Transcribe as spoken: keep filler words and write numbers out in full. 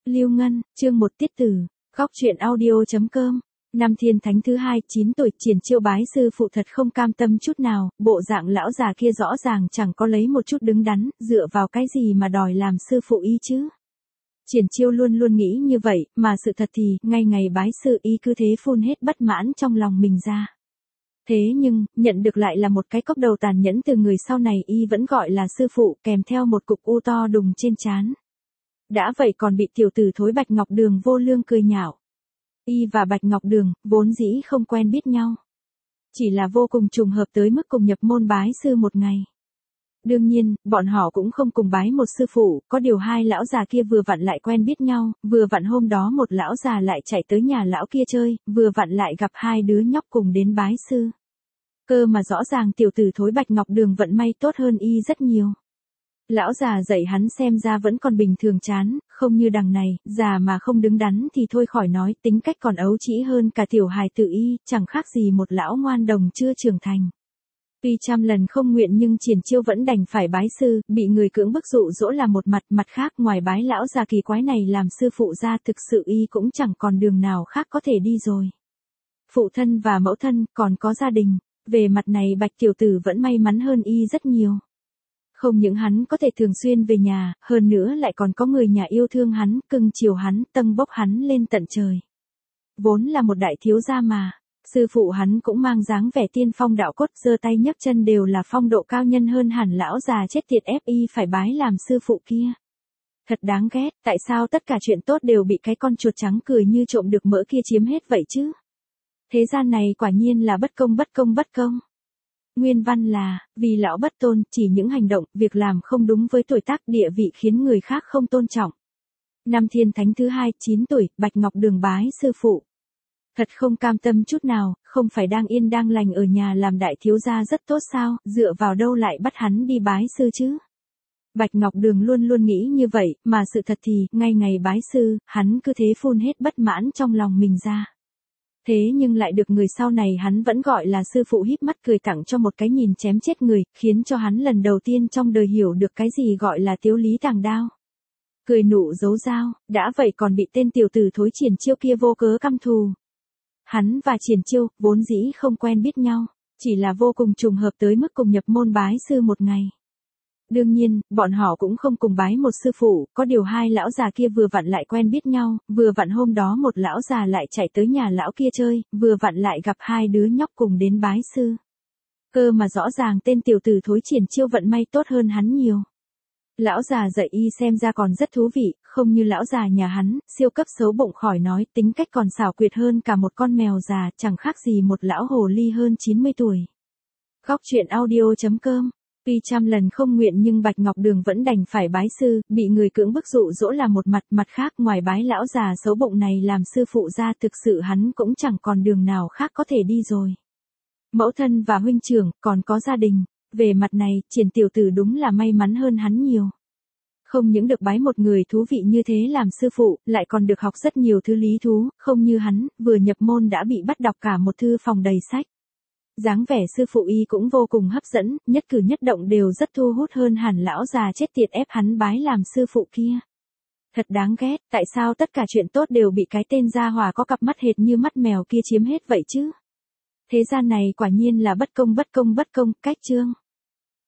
Lưu Ngân, chương một tiết tử, góc truyện audio.com. Năm Thiên Thánh thứ hai, chín tuổi, Triển Chiêu bái sư phụ thật không cam tâm chút nào, bộ dạng lão già kia rõ ràng chẳng có lấy một chút đứng đắn, dựa vào cái gì mà đòi làm sư phụ y chứ. Triển Chiêu luôn luôn nghĩ như vậy, mà sự thật thì, ngay ngày bái sư y cứ thế phun hết bất mãn trong lòng mình ra. Thế nhưng, nhận được lại là một cái cốc đầu tàn nhẫn từ người sau này y vẫn gọi là sư phụ, kèm theo một cục u to đùng trên trán. Đã vậy còn bị tiểu tử thối Bạch Ngọc Đường vô lương cười nhạo. Y và Bạch Ngọc Đường, vốn dĩ không quen biết nhau. Chỉ là vô cùng trùng hợp tới mức cùng nhập môn bái sư một ngày. Đương nhiên, bọn họ cũng không cùng bái một sư phụ, có điều hai lão già kia vừa vặn lại quen biết nhau, vừa vặn hôm đó một lão già lại chạy tới nhà lão kia chơi, vừa vặn lại gặp hai đứa nhóc cùng đến bái sư. Cơ mà rõ ràng tiểu tử thối Bạch Ngọc Đường vận may tốt hơn y rất nhiều. Lão già dạy hắn xem ra vẫn còn bình thường chán, không như đằng này, già mà không đứng đắn thì thôi khỏi nói, tính cách còn ấu trĩ hơn cả tiểu hài tử y, chẳng khác gì một lão ngoan đồng chưa trưởng thành. Tuy trăm lần không nguyện nhưng Triển Chiêu vẫn đành phải bái sư, bị người cưỡng bức dụ dỗ là một mặt, mặt khác ngoài bái lão già kỳ quái này làm sư phụ ra thực sự y cũng chẳng còn đường nào khác có thể đi rồi. Phụ thân và mẫu thân, còn có gia đình, về mặt này Bạch tiểu tử vẫn may mắn hơn y rất nhiều. Không những hắn có thể thường xuyên về nhà, hơn nữa lại còn có người nhà yêu thương hắn, cưng chiều hắn, tâng bốc hắn lên tận trời. Vốn là một đại thiếu gia mà, sư phụ hắn cũng mang dáng vẻ tiên phong đạo cốt, giơ tay nhấc chân đều là phong độ cao nhân hơn hẳn lão già chết tiệt ép y phải bái làm sư phụ kia. Thật đáng ghét, tại sao tất cả chuyện tốt đều bị cái con chuột trắng cười như trộm được mỡ kia chiếm hết vậy chứ? Thế gian này quả nhiên là bất công bất công bất công. Nguyên văn là, vì lão bất tôn, chỉ những hành động, việc làm không đúng với tuổi tác địa vị khiến người khác không tôn trọng. Năm Thiên Thánh thứ hai, chín tuổi, Bạch Ngọc Đường bái sư phụ. Thật không cam tâm chút nào, không phải đang yên đang lành ở nhà làm đại thiếu gia rất tốt sao, dựa vào đâu lại bắt hắn đi bái sư chứ. Bạch Ngọc Đường luôn luôn nghĩ như vậy, mà sự thật thì, ngay ngày bái sư, hắn cứ thế phun hết bất mãn trong lòng mình ra. Thế nhưng lại được người sau này hắn vẫn gọi là sư phụ híp mắt cười tặng cho một cái nhìn chém chết người, khiến cho hắn lần đầu tiên trong đời hiểu được cái gì gọi là tiếu lý tàng đao. Cười nụ giấu dao, đã vậy còn bị tên tiểu tử thối Triển Chiêu kia vô cớ căm thù. Hắn và Triển Chiêu, vốn dĩ không quen biết nhau, chỉ là vô cùng trùng hợp tới mức cùng nhập môn bái sư một ngày. Đương nhiên, bọn họ cũng không cùng bái một sư phụ, có điều hai lão già kia vừa vặn lại quen biết nhau, vừa vặn hôm đó một lão già lại chạy tới nhà lão kia chơi, vừa vặn lại gặp hai đứa nhóc cùng đến bái sư. Cơ mà rõ ràng tên tiểu tử thối Triển Chiêu vận may tốt hơn hắn nhiều. Lão già dạy y xem ra còn rất thú vị, không như lão già nhà hắn, siêu cấp xấu bụng khỏi nói, tính cách còn xảo quyệt hơn cả một con mèo già, chẳng khác gì một lão hồ ly hơn chín mươi tuổi. Góc truyện audio.com. Tuy trăm lần không nguyện nhưng Bạch Ngọc Đường vẫn đành phải bái sư, bị người cưỡng bức dụ dỗ là một mặt, mặt khác ngoài bái lão già xấu bụng này làm sư phụ ra thực sự hắn cũng chẳng còn đường nào khác có thể đi rồi. Mẫu thân và huynh trưởng, còn có gia đình, về mặt này, Triển tiểu tử đúng là may mắn hơn hắn nhiều. Không những được bái một người thú vị như thế làm sư phụ, lại còn được học rất nhiều thứ lý thú, không như hắn, vừa nhập môn đã bị bắt đọc cả một thư phòng đầy sách. Dáng vẻ sư phụ y cũng vô cùng hấp dẫn, nhất cử nhất động đều rất thu hút hơn hẳn lão già chết tiệt ép hắn bái làm sư phụ kia. Thật đáng ghét, tại sao tất cả chuyện tốt đều bị cái tên gia hỏa có cặp mắt hệt như mắt mèo kia chiếm hết vậy chứ? Thế gian này quả nhiên là bất công bất công bất công, cách chương.